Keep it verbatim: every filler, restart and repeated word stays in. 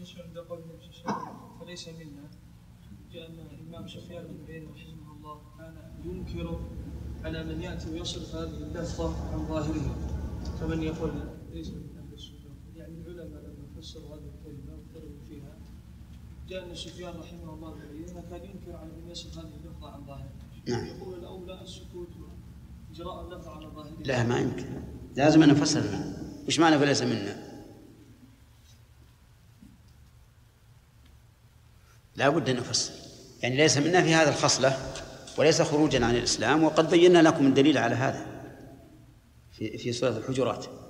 بالنسبة عند قول النبي صلى الله عليه وسلم فليس منا، جاء أن الإمام سفيان بن عيينة رحمه الله كان ينكر على من يأتي ويصرف هذه اللفظة عن ظاهرها، فمن يقول ليس من أهل السنة. يعني العلماء لما فسروا هذه الكلمة واختلفوا فيها، جاء أن سفيان رحمه الله بن عيينة كان ينكر على من يصرف هذه اللفظة عن ظاهرها. نعم. يقول الأولى السكوت وإجراء اللفظة على ظاهرها. لا ما يمكن، لازم أن نفسر منه. وش معنى فليس منا؟ لا بد أن نفسر، يعني ليس منا في هذا الخصلة وليس خروجا عن الإسلام، وقد بينا لكم الدليل على هذا في في سورة الحجرات.